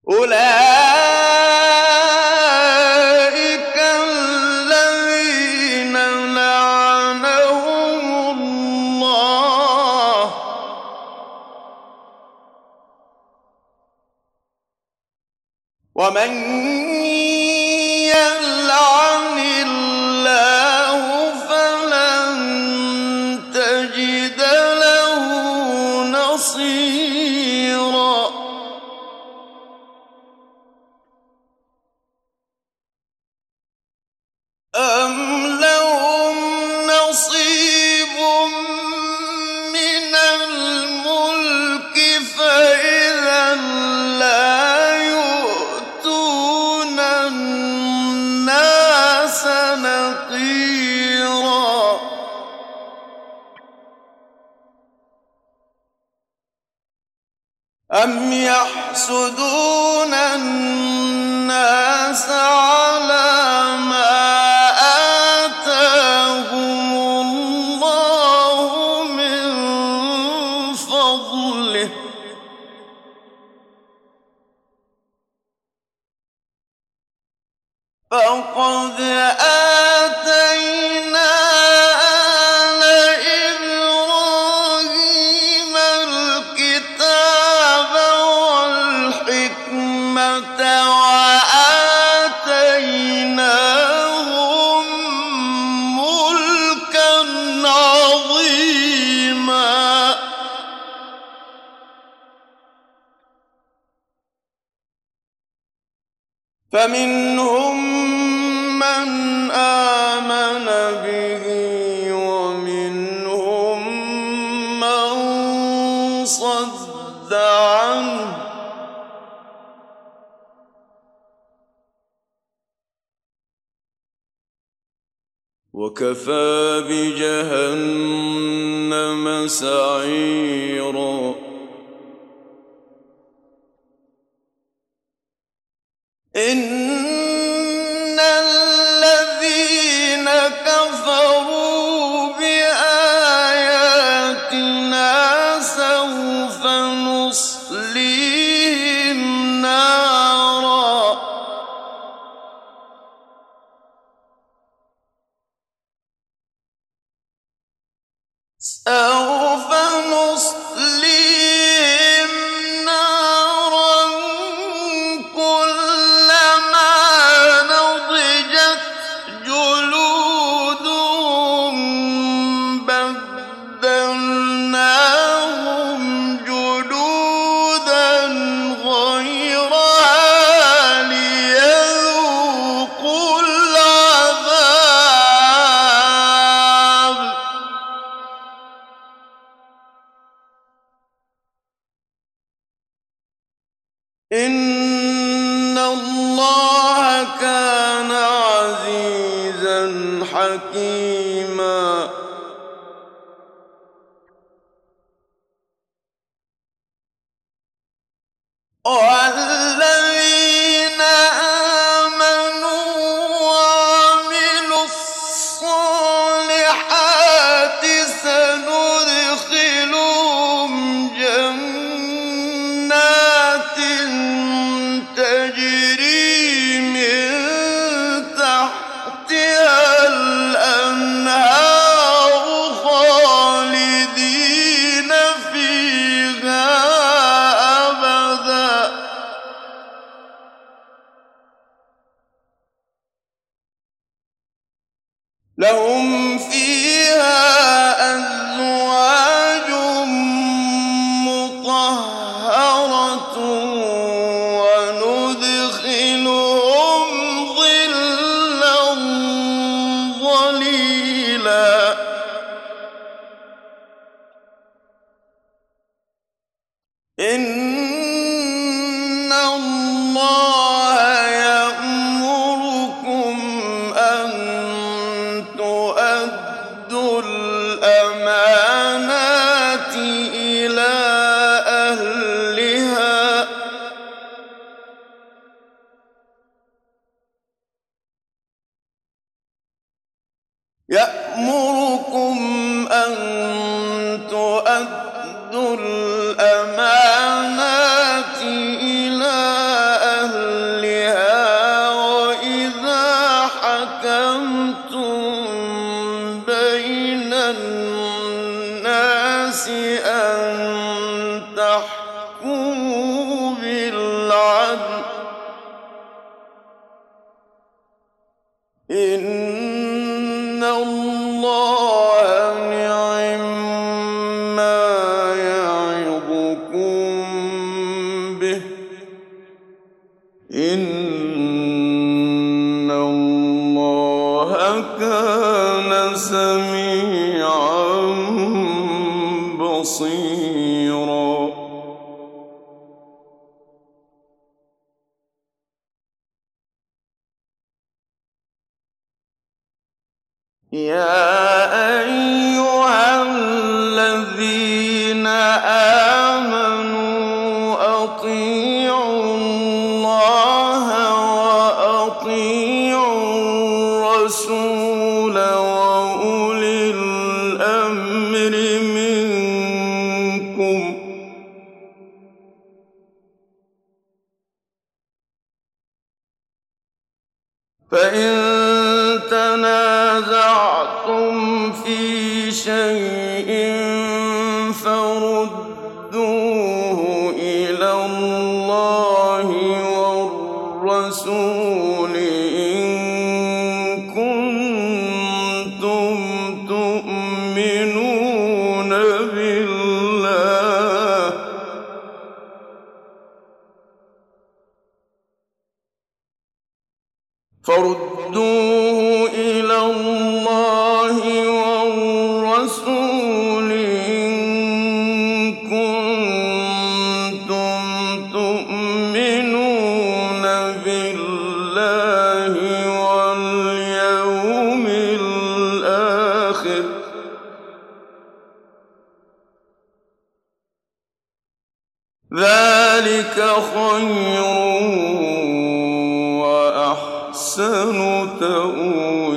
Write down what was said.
أولئك الذين لعنهم الله ومن يلعن الله فلن تجد له نصيرا أم لهم نصيب من الملك فإذا لا يؤتون الناس نقيرا أم يحسدون الناس على ما آتاهم الله من فضله فقد آتينا آل إبراهيم الكتاب والحكمة وآتيناهم ملكا عظيما فمنهم من آمن به ومنهم من صد عنه وكفى بجهنم سعيرا إن الذين كفروا بآياتنا سوف نصليهم نارا كلما نضجت جلودهم بدلناهم جلودا غيرها ليذوقوا العذاب إن الله كان عزيزا حكيما والذين آمنوا وعملوا الصالحات سندخلهم جنات تجري من تحتها الأنهار خالدين فيها أبدا لهم فيها أزواج مطهرة وندخلهم ظلا ظليلا إن الله يأمركم أن تؤدوا الأمانات إلى أهلها يأمركم أن تؤدوا الأمانات إلى النَّاسِ أَن تَحْكُمُوا بِالْعَدْلِ ۚ إِنَّ اللَّهَ نِعِمَّا يَعِظُكُم بِهِ ۗ إِنَّ اللَّهَ كَانَ سَمِيعًا بَصِيرًا. يَا أَيُّهَا الَّذِينَ آمَنُوا أَطِيعُوا اللَّهَ وَأَطِيعُوا الرَّسُولَ وَأُولِي الْأَمْرِ مِنكُمْ ۖ فَإِن تَنَازَعْتُمْ فِي شَيْءٍ فَرُدُّوهُ إِلَى اللَّهِ وَالرَّسُولِ إِن كُنتُمْ تُؤْمِنُونَ بِاللَّهِ ۗ فَرُدُّوهُ إِلَى اللَّهِ وَالرَّسُولِ إِن كُنتُمْ تُؤْمِنُونَ بِاللَّهِ وَالْيَوْمِ الْآخِرِ ۚ ذَٰلِكَ خَيْرٌ وَأَحْسَنُ تَأْوِيلًا.